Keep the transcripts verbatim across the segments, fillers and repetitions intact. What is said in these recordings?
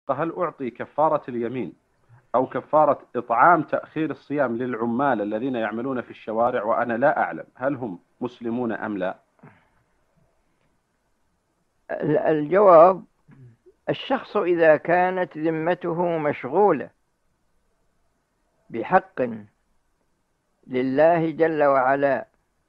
فهل أعطي كفارة اليمين أو كفارة إطعام تأخير الصيام للعمال الذين يعملون في الشوارع وأنا لا أعلم هل هم مسلمون أم لا؟ الجواب: الشخص إذا كانت ذمته مشغولة بحق لله جل وعلا،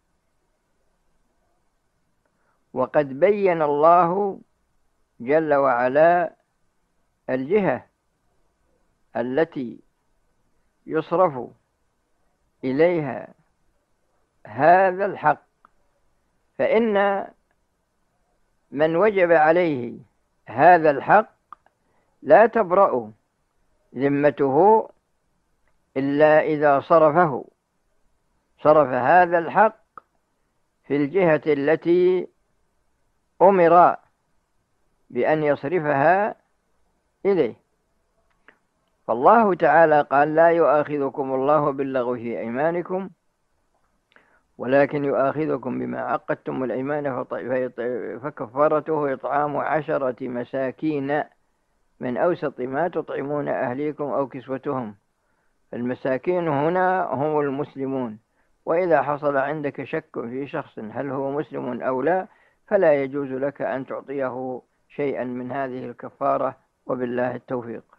وقد بين الله جل وعلا الجهة التي يصرف إليها هذا الحق، فإن من وجب عليه هذا الحق لا تبرأ ذمته إلا إذا صرفه صرف هذا الحق في الجهة التي أمر بأن يصرفها إليه. فالله تعالى قال: لا يؤاخذكم الله باللغو في أيمانكم ولكن يؤاخذكم بما عقدتم الأيمان فكفارته إطعام عشرة مساكين من أوسط ما تطعمون أهليكم أو كسوتهم. المساكين هنا هم المسلمون، وإذا حصل عندك شك في شخص هل هو مسلم أو لا فلا يجوز لك أن تعطيه شيئا من هذه الكفارة، وبالله التوفيق.